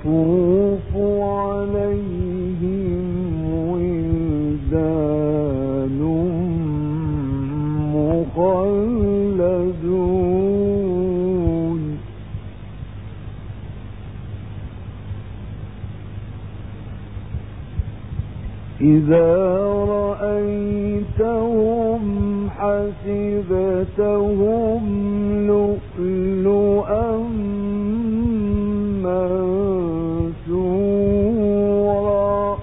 يطوف عليهم ولدان مخلدون إذا رأيتهم حسبتهم لؤلؤا منثورا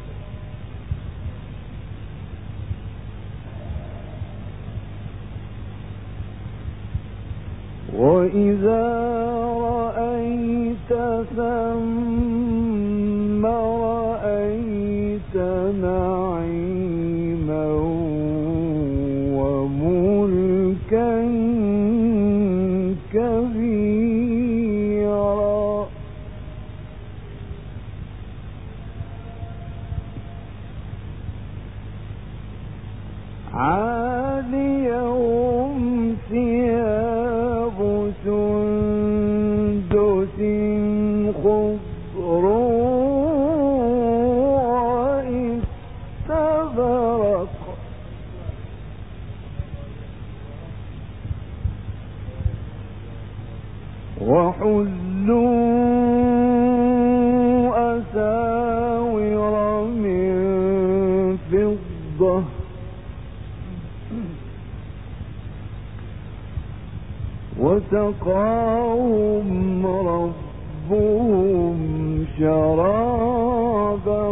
وإذا رأيت ثم رأيت نعيما وملكا كبيرا عاليهم ثياب سندس خضر واستبرق وحلوا أساور من فضة وسقاهم ربهم شرابا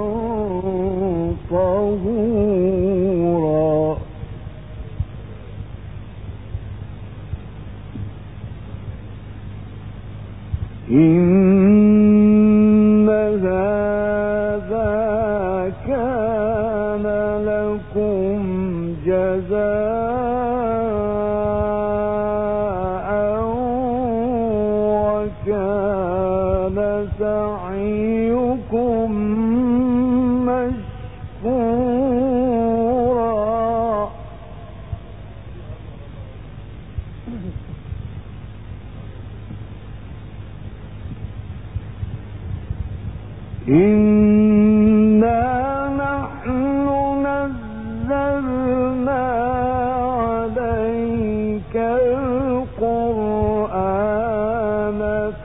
طهورا إن هذا كان لكم جزاء وكان سعيكم مشكورا إنا نحن نزلنا عليك القرآن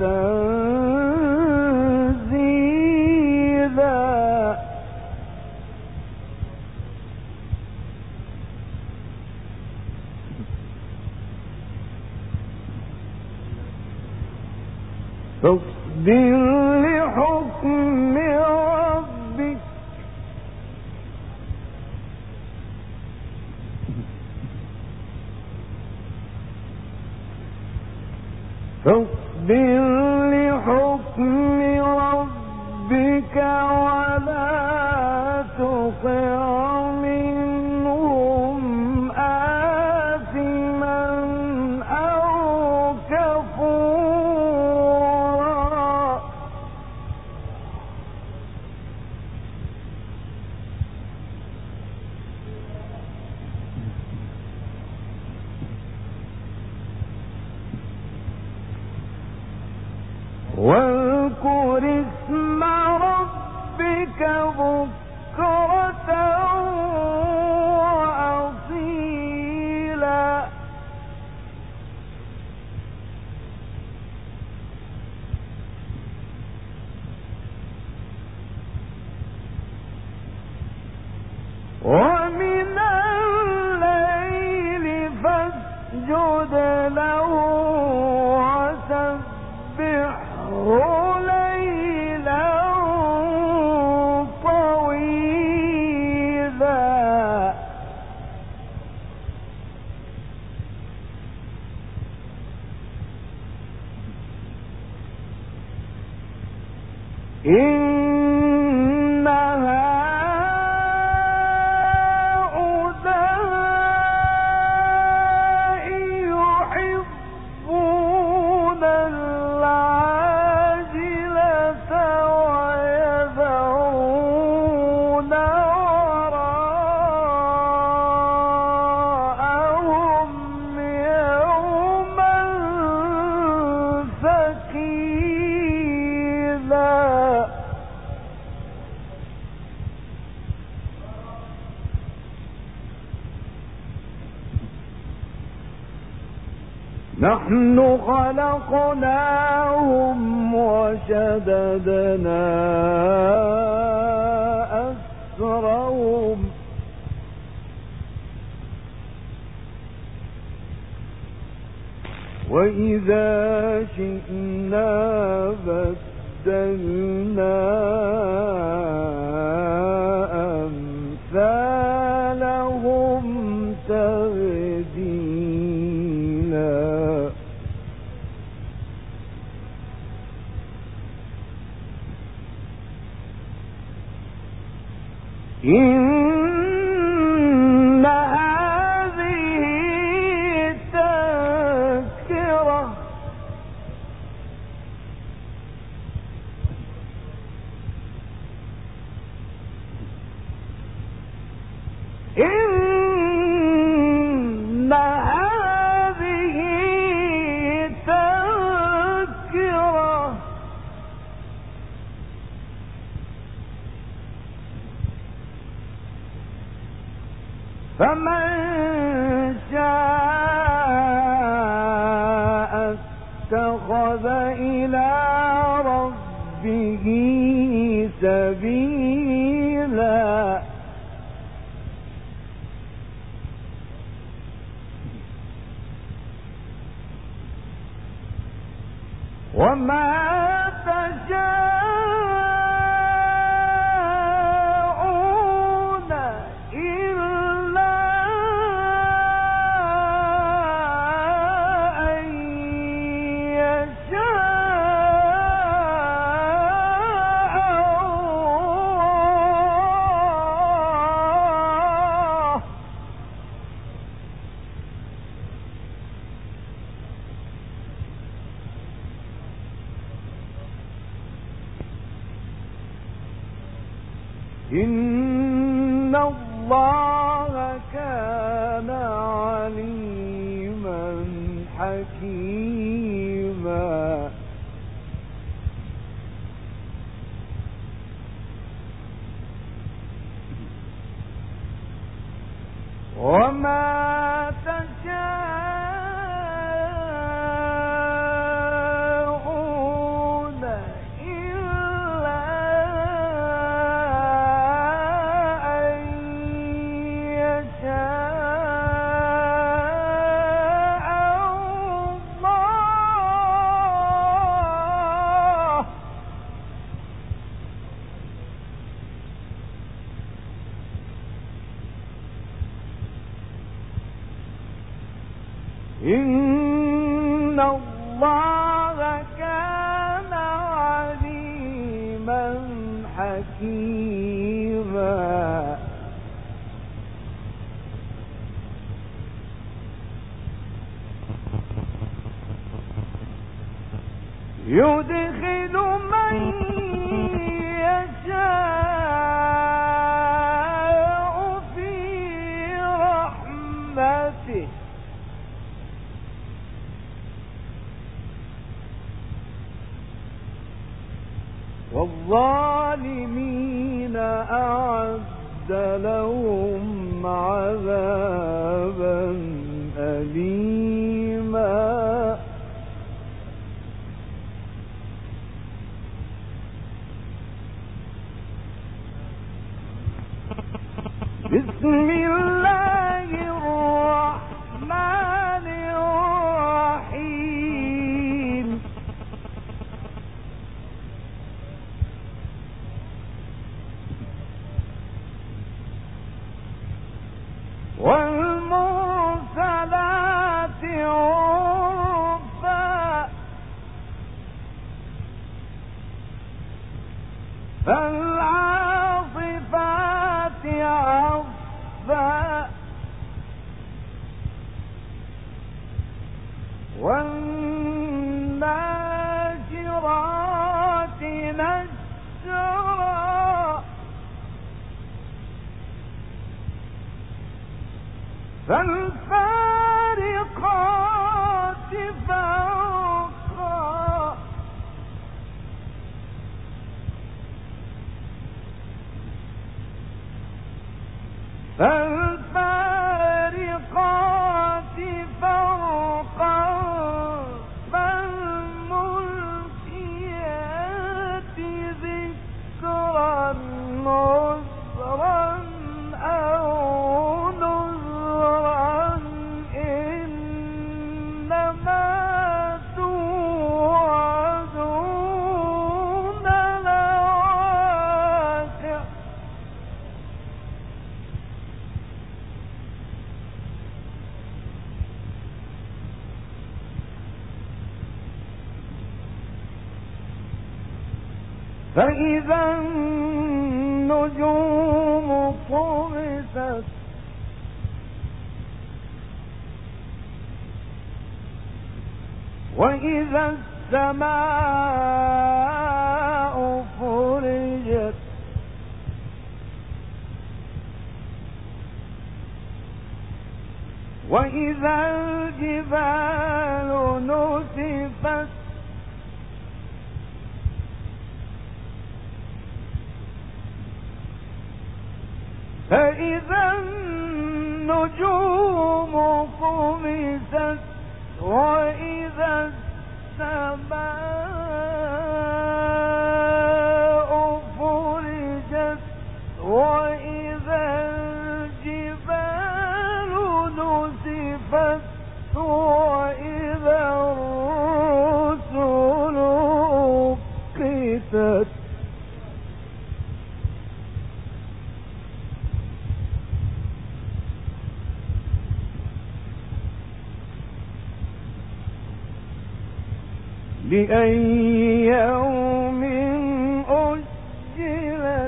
تنزيلا فاصبر لحكم ربك ولا تطع منهم آثما أو كفورا واذكر اسم ربك بكرة وأصيلا ومن الليل فاسجد له وسبحه ليلا طويلا إن هؤلاء يحبون العاجلة ويذرون وراءهم يوما ثقيلا نحن خلقناهم وشددنا أسرهم وإذا شئنا بدلنا أمثالهم تبديلا إن هذه تذكرة إن هذه تذكرة فمن شاء اتخذ إلى ربه سبيلا وما تشاءون إلا أن يشاء الله إن الله كان عليما حكيما وما تشاءون إلا أن يشاء الله إن الله كان عليما حكيما يدخل من يشاء في رحمته والظالمين أعد لهم عذابا أليما بسم الله الرحمن الرحيم والمرسلات عرفا فالعاصفات عصفا والناشرات نشرا فالفارقات فرقا فالفارقات فرقا فإذا النجوم طمست وإذا السماء فرجت وإذا الجبال نسفت فإذا النجوم طمست وإذا السماء فرجت وإذا الجبال نسفت وإذا الرسل أقتت لأي يوم أجلت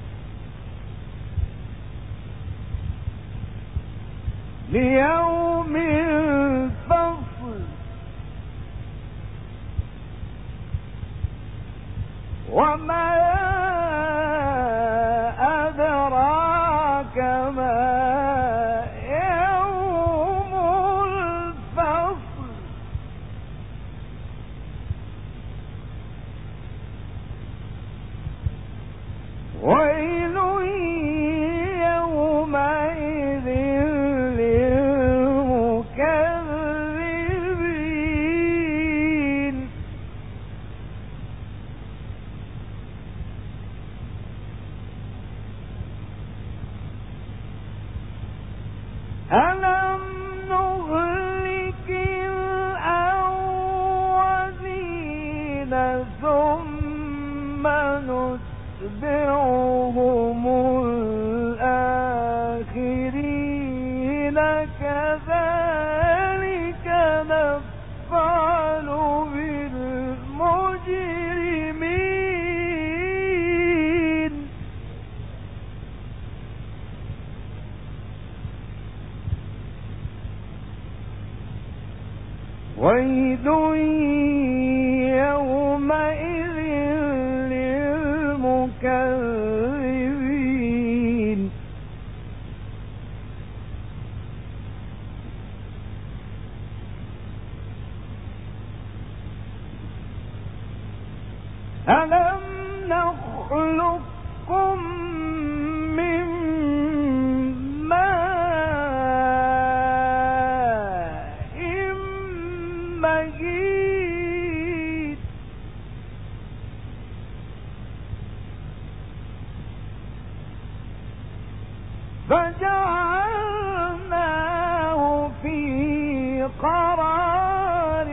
ليوم الفصل وما أدراك ما يوم الفصل ويل يومئذ للمكذبين ألم نهلك الأولين ثم نتبعهم الآخرين كذلك نفعل بالمجرمين ويل يومئذ للمكذبين ألم نخلقكم من ماء مهين فجعلناه في قرار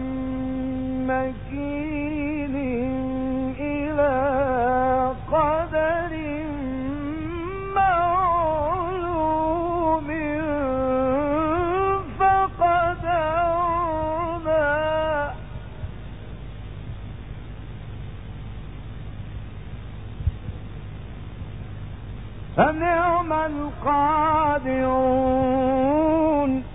مكين إلى قدر معلوم فقدرنا فنعم القادرون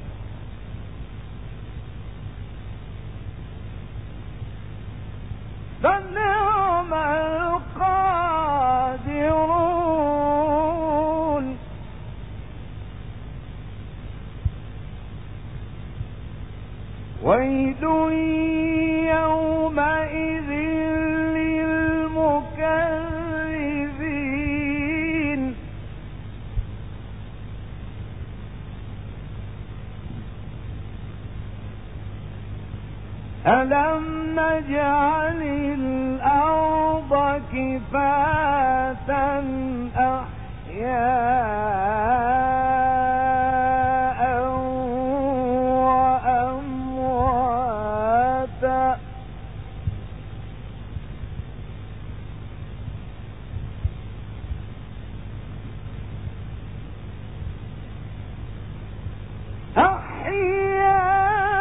فنعم القادرون ويل يومئذ للمكذبين ألم نجعل الأرض كفاتا أحياء وأمواتا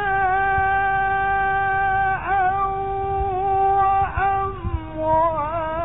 أحياء وأمواتا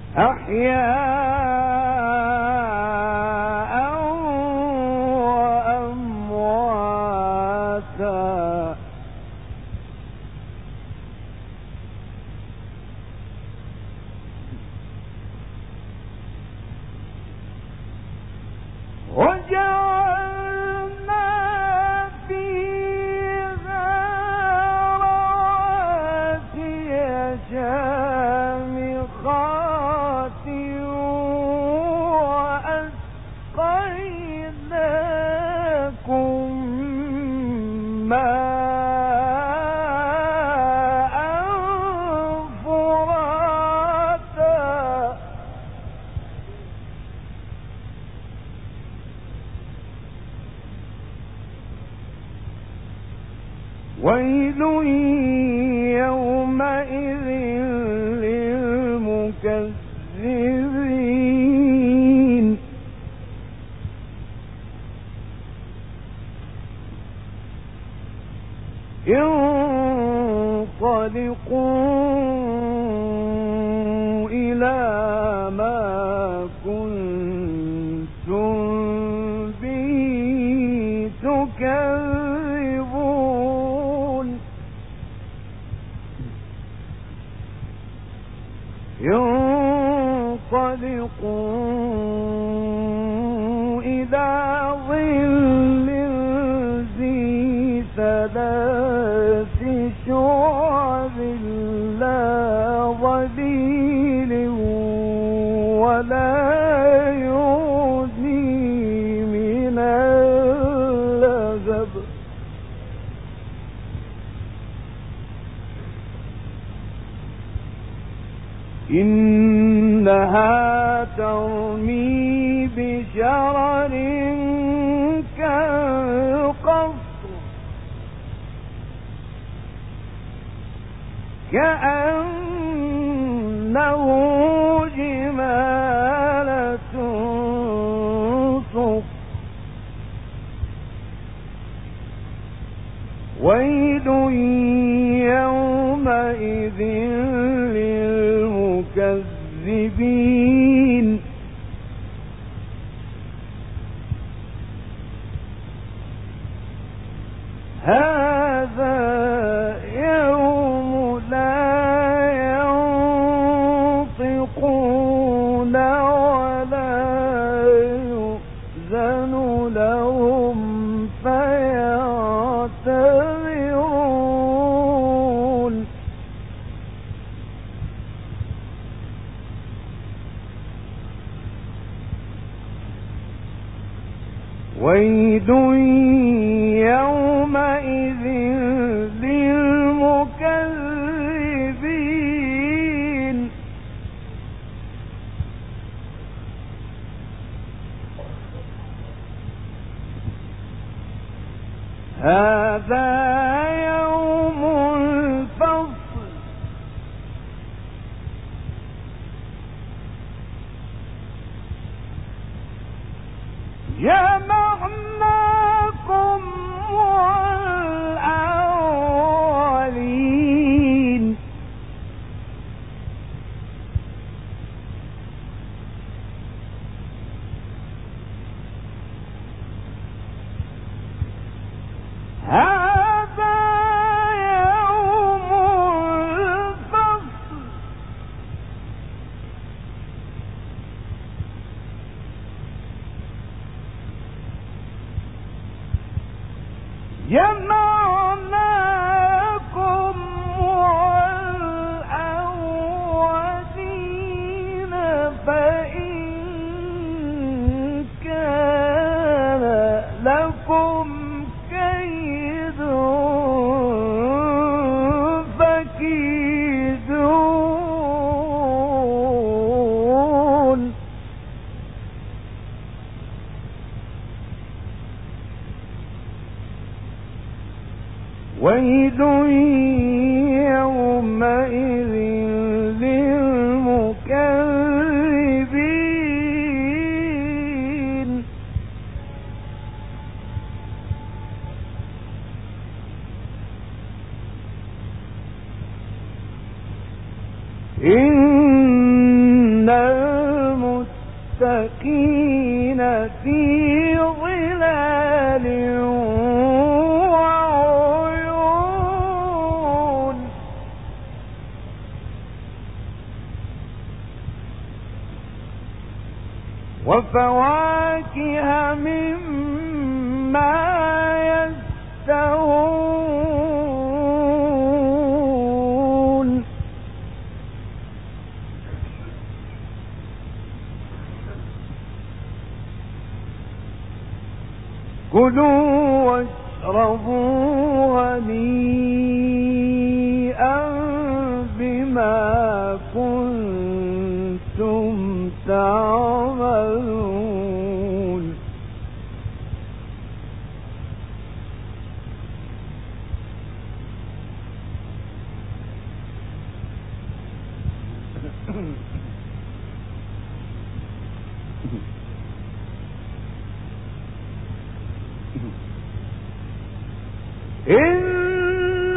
أحياء وأمواتا وجعلنا فيها رواسي شامخات وأسقيناكم ماء فراتا ويل يومئذ للمكذبين انطلقوا إلى ما كنتم به تكذبون انطلقوا إلى ظل ذي ثلاث شعب لا ظليل ولا يغني من اللهب إنها ترمي بشرر كالقصر كأنه جمالة صفر ويل يومئذ للمكذبين هذا يوم لا ينطقون ولا يؤذن لهم فيعتذرون ويل يومئذ للمكذبين هذا يوم الفصل جمعناكم والأولين هذا يوم الفصل جمعناكم والأولين فإن كان لكم كيد فكيدون ويل يومئذ للمكذبين إن المتقين في ظلال وعيون وفواكه مما يشتهون كلوا واشربوا هنيئا بما كنتم تعملون إن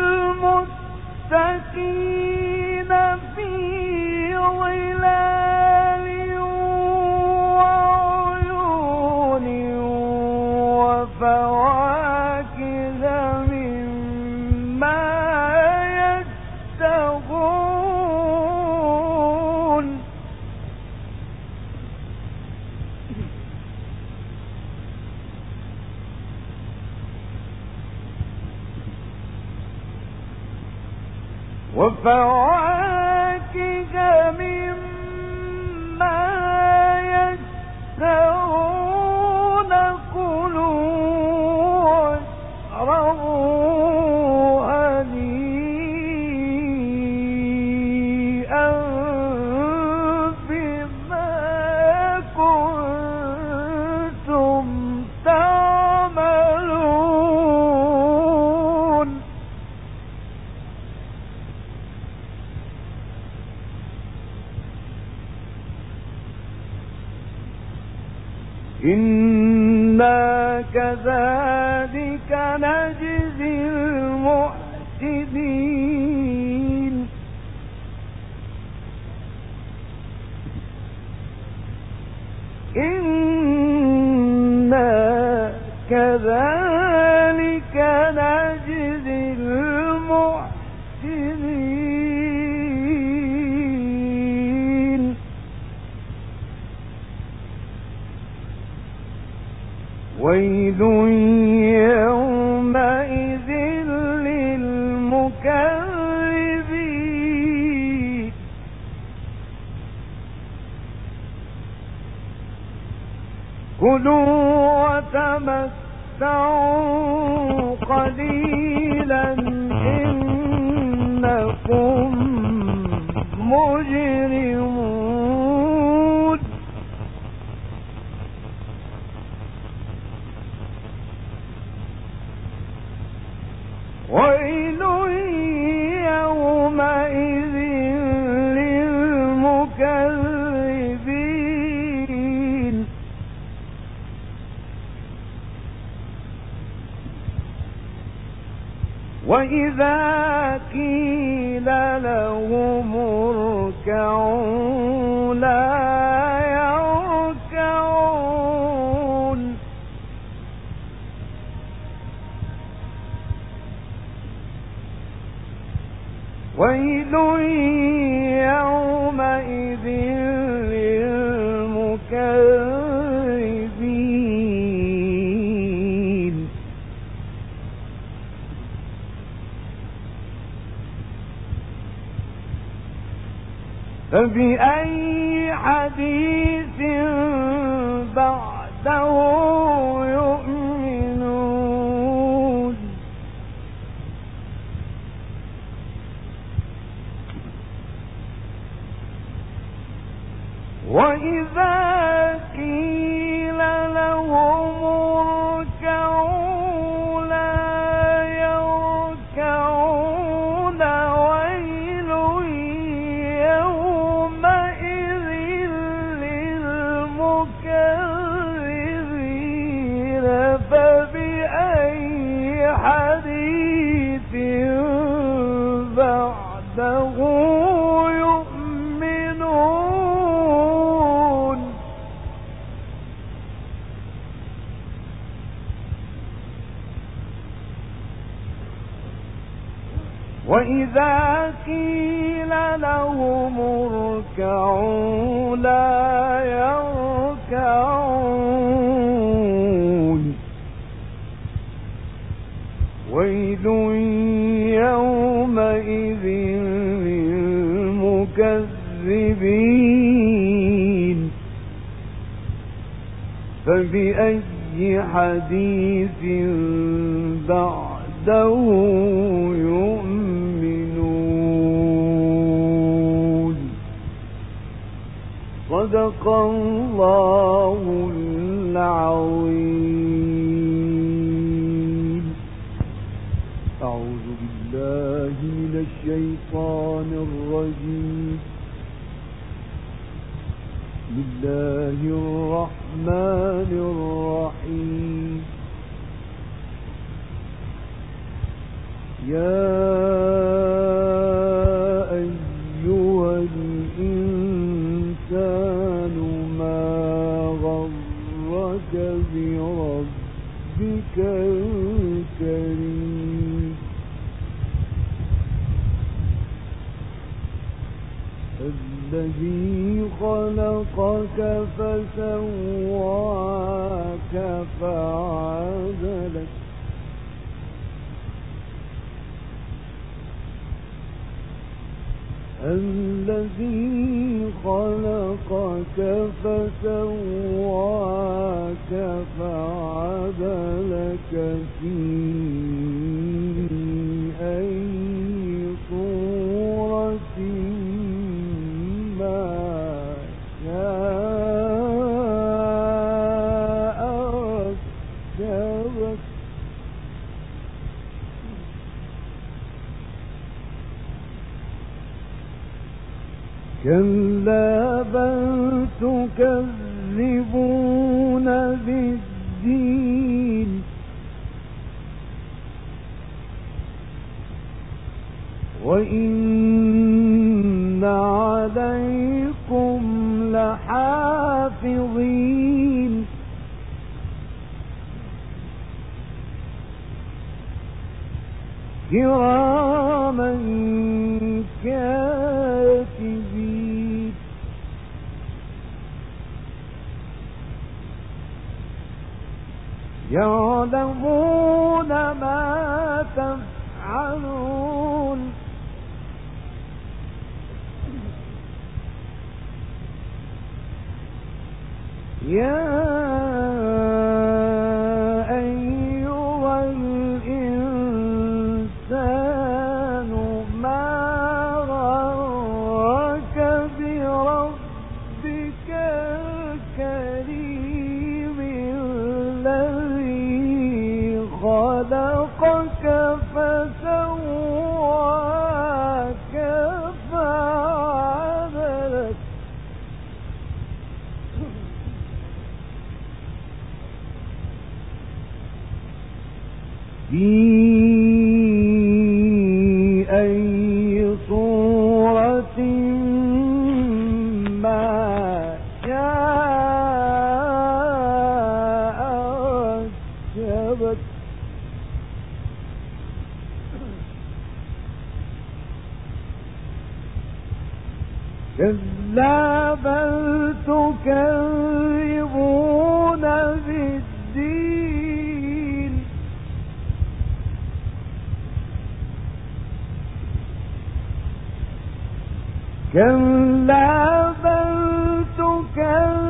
المتقين في ظلال وعيون وفواكه مما يشتهون وفواكه مما يشتهون كلوا واشربوا هنيئا بما كنتم تعملون إنا كذلك نجزي المحسنين إنا كذلك نجزي المحسنين ويل يومئذ للمكذبين كلوا وتمتعوا قليلا إنكم مجرمون ويل يومئذ للمكذبين وإذا قيل لهم اركعوا لا يركعون ويل يومئذ للمكذبين فبأي حديث بعده يؤمنون وإذا قيل لهم اركعوا لا يركعون ويل يومئذ للمكذبين فبأي حديث بعده يؤمنون وإذا قيل لهم اركعوا لا يركعون ويل يومئذ للمكذبين فبأي حديث بعده يؤمنون صدق الله العظيم. أعوذ بالله من الشيطان الرجيم. بسم الله الرحمن الرحيم. يا أيها الإنسان ما غرك بربك الكريم الذي خلقك فسواك فعدلك الذي خلقك فسواك فعدلك في أي صورة ما شاء ركبك كلا بل تكذبون بالدين وإن عليكم لحافظين كراما كاتبين يعلمون ما تفعلون يا أيها الإنسان ما غرك بربك الكريم الذي خلقك فسواك فعدلك في أي صورة ما شاء ركبك كلا بل تكذبون بالدين كلا بل تكذبون